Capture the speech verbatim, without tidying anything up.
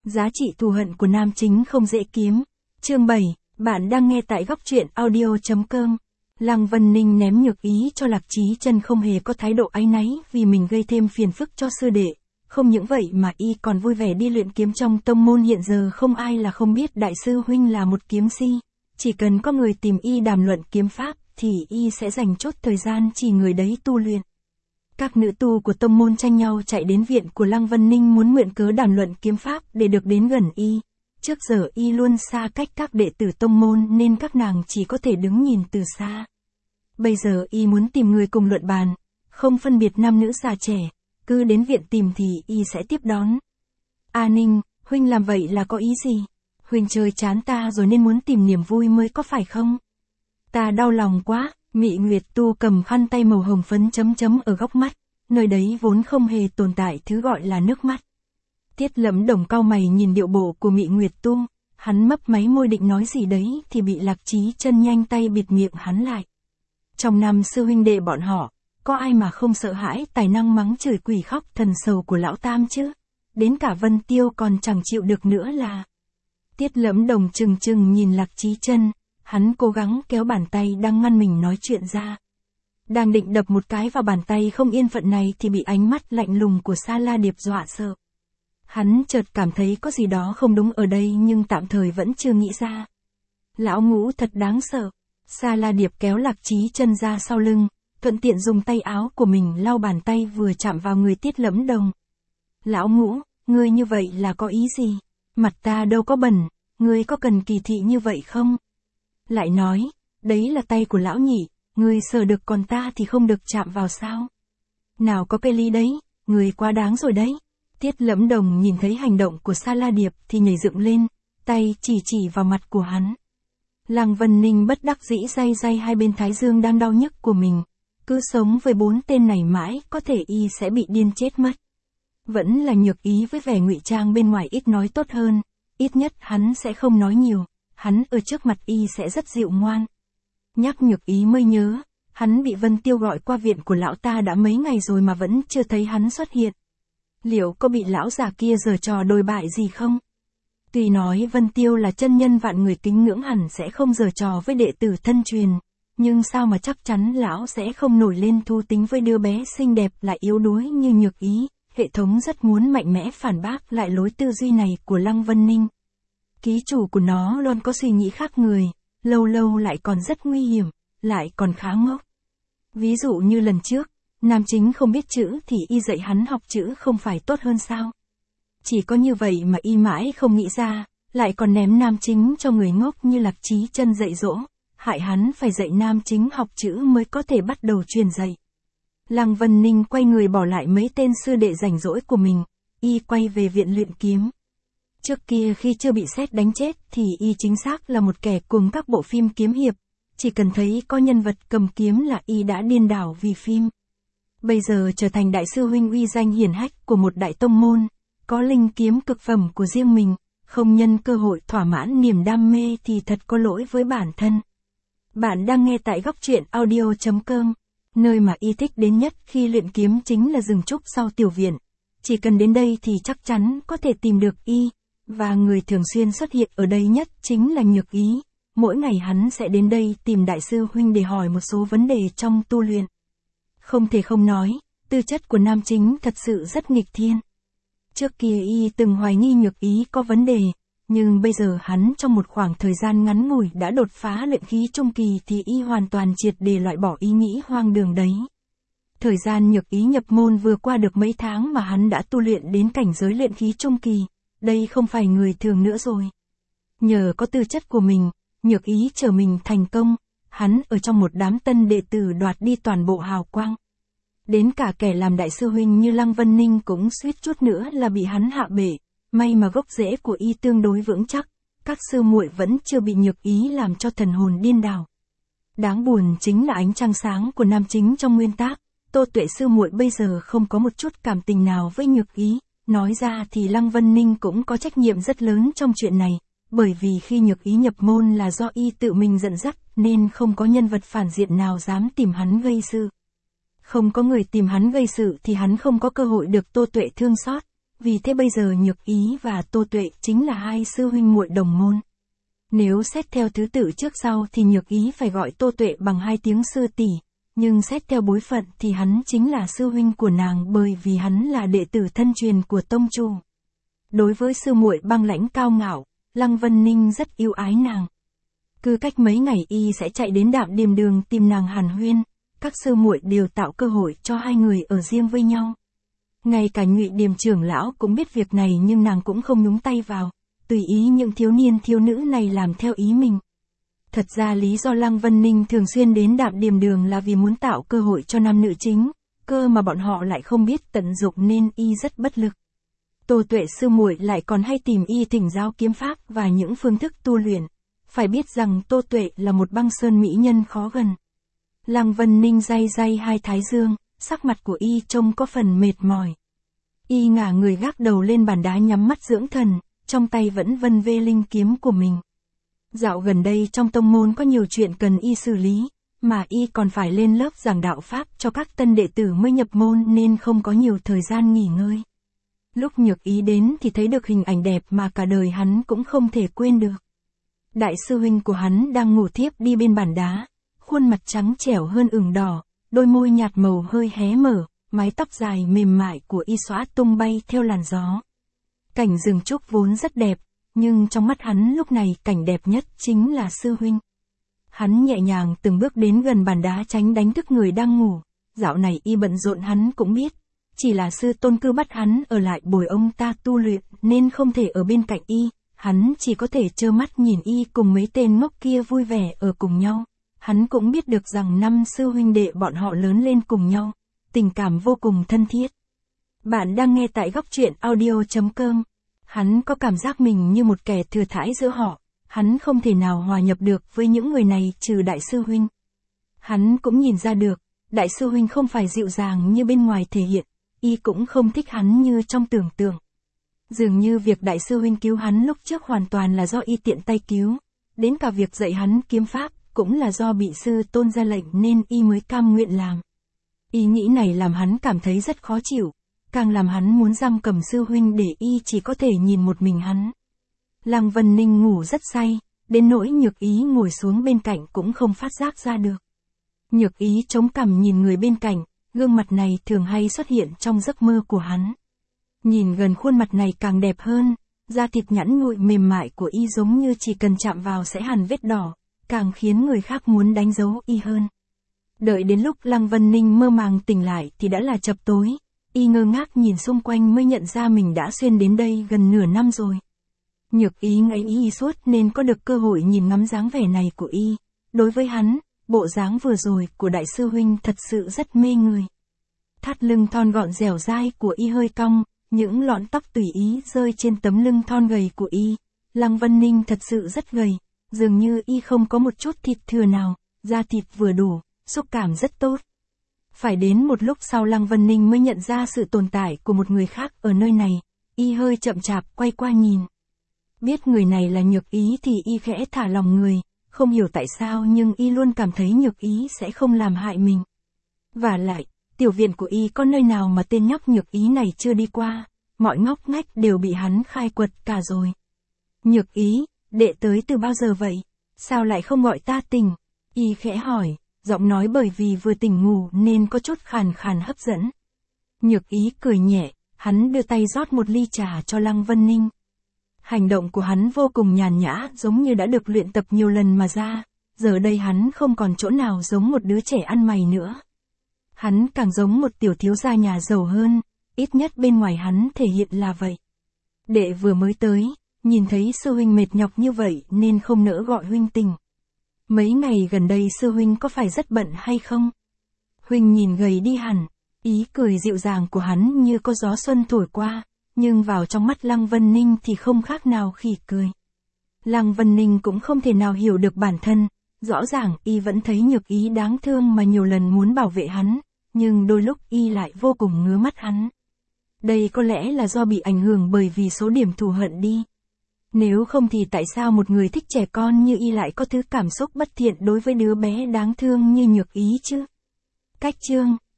Giá trị thù hận của nam chính không dễ kiếm. Chương bảy, bạn đang nghe tại góc truyện audio chấm com. Lăng Vân Ninh ném nhược ý cho Lạc Chí Chân không hề có thái độ áy náy vì mình gây thêm phiền phức cho sư đệ. Không những vậy mà y còn vui vẻ đi luyện kiếm trong tông môn, hiện giờ không ai là không biết đại sư huynh là một kiếm si. Chỉ cần có người tìm y đàm luận kiếm pháp thì y sẽ dành chốt thời gian chỉ người đấy tu luyện. Các nữ tu của tông môn tranh nhau chạy đến viện của Lăng Vân Ninh muốn mượn cớ đàm luận kiếm pháp để được đến gần y. Trước giờ y luôn xa cách các đệ tử tông môn nên các nàng chỉ có thể đứng nhìn từ xa. Bây giờ y muốn tìm người cùng luận bàn, không phân biệt nam nữ già trẻ, cứ đến viện tìm thì y sẽ tiếp đón. A Ninh, huynh làm vậy là có ý gì? Huynh chơi chán ta rồi nên muốn tìm niềm vui mới có phải không? Ta đau lòng quá. Mị Nguyệt Tu cầm khăn tay màu hồng phấn chấm chấm ở góc mắt, nơi đấy vốn không hề tồn tại thứ gọi là nước mắt. Tiết Lẫm Đồng cau mày nhìn điệu bộ của Mị Nguyệt Tu, hắn mấp máy môi định nói gì đấy thì bị Lạc Chí Chân nhanh tay bịt miệng hắn lại. Trong năm sư huynh đệ bọn họ, có ai mà không sợ hãi tài năng mắng chửi quỷ khóc thần sầu của lão tam chứ? Đến cả Vân Tiêu còn chẳng chịu được nữa là. Tiết Lẫm Đồng trừng trừng nhìn Lạc Chí Chân. Hắn cố gắng kéo bàn tay đang ngăn mình nói chuyện ra. Đang định đập một cái vào bàn tay không yên phận này thì bị ánh mắt lạnh lùng của Sa La Điệp dọa sợ. Hắn chợt cảm thấy có gì đó không đúng ở đây nhưng tạm thời vẫn chưa nghĩ ra. Lão Ngũ thật đáng sợ. Sa La Điệp kéo Lạc Chí Chân ra sau lưng, thuận tiện dùng tay áo của mình lau bàn tay vừa chạm vào người Tiết Lẫm Đồng. Lão Ngũ, ngươi như vậy là có ý gì? Mặt ta đâu có bẩn, ngươi có cần kỳ thị như vậy không? Lại nói, đấy là tay của lão nhị, người sờ được còn ta thì không được chạm vào sao? Nào có cây ly đấy, người quá đáng rồi đấy. Tiết Lẫm Đồng nhìn thấy hành động của Sa La Điệp thì nhảy dựng lên, tay chỉ chỉ vào mặt của hắn. Lăng Vân Ninh bất đắc dĩ day day hai bên thái dương đang đau nhức của mình. Cứ sống với bốn tên này mãi có thể y sẽ bị điên chết mất. Vẫn là nhược ý với vẻ ngụy trang bên ngoài ít nói tốt hơn, ít nhất hắn sẽ không nói nhiều. Hắn ở trước mặt y sẽ rất dịu ngoan. Nhắc nhược ý mới nhớ, hắn bị Vân Tiêu gọi qua viện của lão ta đã mấy ngày rồi mà vẫn chưa thấy hắn xuất hiện. Liệu có bị lão già kia giở trò đồi bại gì không? Tuy nói Vân Tiêu là chân nhân vạn người kính ngưỡng hẳn sẽ không giở trò với đệ tử thân truyền, nhưng sao mà chắc chắn lão sẽ không nổi lên thú tính với đứa bé xinh đẹp lại yếu đuối như nhược ý. Hệ thống rất muốn mạnh mẽ phản bác lại lối tư duy này của Lăng Vân Ninh. Ký chủ của nó luôn có suy nghĩ khác người, lâu lâu lại còn rất nguy hiểm, lại còn khá ngốc. Ví dụ như lần trước, nam chính không biết chữ thì y dạy hắn học chữ không phải tốt hơn sao? Chỉ có như vậy mà y mãi không nghĩ ra, lại còn ném nam chính cho người ngốc như Lạc Chí Chân dạy dỗ, hại hắn phải dạy nam chính học chữ mới có thể bắt đầu truyền dạy. Lăng Vân Ninh quay người bỏ lại mấy tên sư đệ rảnh rỗi của mình, y quay về viện luyện kiếm. Trước kia khi chưa bị sét đánh chết thì y chính xác là một kẻ cuồng các bộ phim kiếm hiệp, chỉ cần thấy có nhân vật cầm kiếm là y đã điên đảo vì phim. Bây giờ trở thành đại sư huynh uy danh hiển hách của một đại tông môn, có linh kiếm cực phẩm của riêng mình, không nhân cơ hội thỏa mãn niềm đam mê thì thật có lỗi với bản thân. Bạn đang nghe tại góc truyện audio chấm com, nơi mà y thích đến nhất khi luyện kiếm chính là rừng trúc sau tiểu viện. Chỉ cần đến đây thì chắc chắn có thể tìm được y. Và người thường xuyên xuất hiện ở đây nhất chính là nhược ý. Mỗi ngày hắn sẽ đến đây tìm đại sư huynh để hỏi một số vấn đề trong tu luyện. Không thể không nói, tư chất của nam chính thật sự rất nghịch thiên. Trước kia y từng hoài nghi nhược ý có vấn đề, nhưng bây giờ hắn trong một khoảng thời gian ngắn ngủi đã đột phá luyện khí trung kỳ thì y hoàn toàn triệt để loại bỏ ý nghĩ hoang đường đấy. Thời gian nhược ý nhập môn vừa qua được mấy tháng mà hắn đã tu luyện đến cảnh giới luyện khí trung kỳ. Đây không phải người thường nữa rồi. Nhờ có tư chất của mình, nhược ý trở mình thành công, hắn ở trong một đám tân đệ tử đoạt đi toàn bộ hào quang. Đến cả kẻ làm đại sư huynh như Lăng Vân Ninh cũng suýt chút nữa là bị hắn hạ bệ, may mà gốc rễ của y tương đối vững chắc, các sư muội vẫn chưa bị nhược ý làm cho thần hồn điên đảo. Đáng buồn chính là ánh trăng sáng của nam chính trong nguyên tác, Tô Tuệ sư muội bây giờ không có một chút cảm tình nào với nhược ý. Nói ra thì Lăng Vân Ninh cũng có trách nhiệm rất lớn trong chuyện này, bởi vì khi nhược ý nhập môn là do y tự mình dẫn dắt, nên không có nhân vật phản diện nào dám tìm hắn gây sự. Không có người tìm hắn gây sự thì hắn không có cơ hội được Tô Tuệ thương xót, vì thế bây giờ Nhược Ý và Tô Tuệ chính là hai sư huynh muội đồng môn. Nếu xét theo thứ tự trước sau thì Nhược Ý phải gọi Tô Tuệ bằng hai tiếng sư tỷ, nhưng xét theo bối phận thì hắn chính là sư huynh của nàng bởi vì hắn là đệ tử thân truyền của tông chủ. Đối với sư muội băng lãnh cao ngạo, Lăng Vân Ninh rất yêu ái nàng. Cứ cách mấy ngày y sẽ chạy đến Đạm Điềm Đường tìm nàng hàn huyên, các sư muội đều tạo cơ hội cho hai người ở riêng với nhau. Ngay cả Nhụy Điềm trưởng lão cũng biết việc này nhưng nàng cũng không nhúng tay vào, tùy ý những thiếu niên thiếu nữ này làm theo ý mình. Thật ra lý do Lăng Vân Ninh thường xuyên đến Đạm Điềm Đường là vì muốn tạo cơ hội cho nam nữ chính, cơ mà bọn họ lại không biết tận dụng nên y rất bất lực. Tô Tuệ sư muội lại còn hay tìm y thỉnh giáo kiếm pháp và những phương thức tu luyện. Phải biết rằng Tô Tuệ là một băng sơn mỹ nhân khó gần. Lăng Vân Ninh day day hai thái dương, sắc mặt của y trông có phần mệt mỏi. Y ngả người gác đầu lên bàn đá nhắm mắt dưỡng thần, trong tay vẫn vân vê linh kiếm của mình. Dạo gần đây trong tông môn có nhiều chuyện cần y xử lý, mà y còn phải lên lớp giảng đạo pháp cho các tân đệ tử mới nhập môn nên không có nhiều thời gian nghỉ ngơi. Lúc Nhược Ý đến thì thấy được hình ảnh đẹp mà cả đời hắn cũng không thể quên được. Đại sư huynh của hắn đang ngủ thiếp đi bên bàn đá, khuôn mặt trắng trẻo hơn ửng đỏ, đôi môi nhạt màu hơi hé mở, mái tóc dài mềm mại của y xõa tung bay theo làn gió. Cảnh rừng trúc vốn rất đẹp, nhưng trong mắt hắn lúc này cảnh đẹp nhất chính là sư huynh. Hắn nhẹ nhàng từng bước đến gần bàn đá tránh đánh thức người đang ngủ, dạo này y bận rộn hắn cũng biết. Chỉ là sư tôn cứ bắt hắn ở lại bồi ông ta tu luyện nên không thể ở bên cạnh y, hắn chỉ có thể trơ mắt nhìn y cùng mấy tên ngốc kia vui vẻ ở cùng nhau. Hắn cũng biết được rằng năm sư huynh đệ bọn họ lớn lên cùng nhau, tình cảm vô cùng thân thiết. Bạn đang nghe tại góc truyện audio chấm com. Hắn có cảm giác mình như một kẻ thừa thãi giữa họ, hắn không thể nào hòa nhập được với những người này trừ đại sư huynh. Hắn cũng nhìn ra được, đại sư huynh không phải dịu dàng như bên ngoài thể hiện, y cũng không thích hắn như trong tưởng tượng. Dường như việc đại sư huynh cứu hắn lúc trước hoàn toàn là do y tiện tay cứu, đến cả việc dạy hắn kiếm pháp cũng là do bị sư tôn ra lệnh nên y mới cam nguyện làm. Ý nghĩ này làm hắn cảm thấy rất khó chịu, càng làm hắn muốn giam cầm sư huynh để y chỉ có thể nhìn một mình hắn. Lăng Vân Ninh ngủ rất say, đến nỗi Nhược Ý ngồi xuống bên cạnh cũng không phát giác ra được. Nhược Ý chống cằm nhìn người bên cạnh, gương mặt này thường hay xuất hiện trong giấc mơ của hắn. Nhìn gần khuôn mặt này càng đẹp hơn, da thịt nhẵn nhụi mềm mại của y giống như chỉ cần chạm vào sẽ hằn vết đỏ, càng khiến người khác muốn đánh dấu y hơn. Đợi đến lúc Lăng Vân Ninh mơ màng tỉnh lại thì đã là chập tối, y ngơ ngác nhìn xung quanh mới nhận ra mình đã xuyên đến đây gần nửa năm rồi. Nhược Ý ngẫy y suốt nên có được cơ hội nhìn ngắm dáng vẻ này của y. Đối với hắn, bộ dáng vừa rồi của đại sư huynh thật sự rất mê người. Thắt lưng thon gọn dẻo dai của y hơi cong, những lọn tóc tùy ý rơi trên tấm lưng thon gầy của y. Lăng Vân Ninh thật sự rất gầy, dường như y không có một chút thịt thừa nào, da thịt vừa đủ, xúc cảm rất tốt. Phải đến một lúc sau Lăng Vân Ninh mới nhận ra sự tồn tại của một người khác ở nơi này, y hơi chậm chạp quay qua nhìn. Biết người này là Nhược Ý thì y khẽ thả lòng người, không hiểu tại sao nhưng y luôn cảm thấy Nhược Ý sẽ không làm hại mình. Và lại, tiểu viện của y có nơi nào mà tên nhóc Nhược Ý này chưa đi qua, mọi ngóc ngách đều bị hắn khai quật cả rồi. Nhược Ý, đệ tới từ bao giờ vậy? Sao lại không gọi ta tỉnh? Y khẽ hỏi, giọng nói bởi vì vừa tỉnh ngủ nên có chút khàn khàn hấp dẫn. Nhược Ý cười nhẹ, hắn đưa tay rót một ly trà cho Lăng Vân Ninh. Hành động của hắn vô cùng nhàn nhã giống như đã được luyện tập nhiều lần mà ra, giờ đây hắn không còn chỗ nào giống một đứa trẻ ăn mày nữa. Hắn càng giống một tiểu thiếu gia nhà giàu hơn, ít nhất bên ngoài hắn thể hiện là vậy. Đệ vừa mới tới, nhìn thấy sư huynh mệt nhọc như vậy nên không nỡ gọi huynh tỉnh. Mấy ngày gần đây sư huynh có phải rất bận hay không? Huynh nhìn gầy đi hẳn, ý cười dịu dàng của hắn như có gió xuân thổi qua, nhưng vào trong mắt Lăng Vân Ninh thì không khác nào khỉ cười. Lăng Vân Ninh cũng không thể nào hiểu được bản thân, rõ ràng y vẫn thấy Nhược Ý đáng thương mà nhiều lần muốn bảo vệ hắn, nhưng đôi lúc y lại vô cùng ngứa mắt hắn. Đây có lẽ là do bị ảnh hưởng bởi vì số điểm thù hận đi. Nếu không thì tại sao một người thích trẻ con như y lại có thứ cảm xúc bất thiện đối với đứa bé đáng thương như Nhược Ý chứ? Cách chương,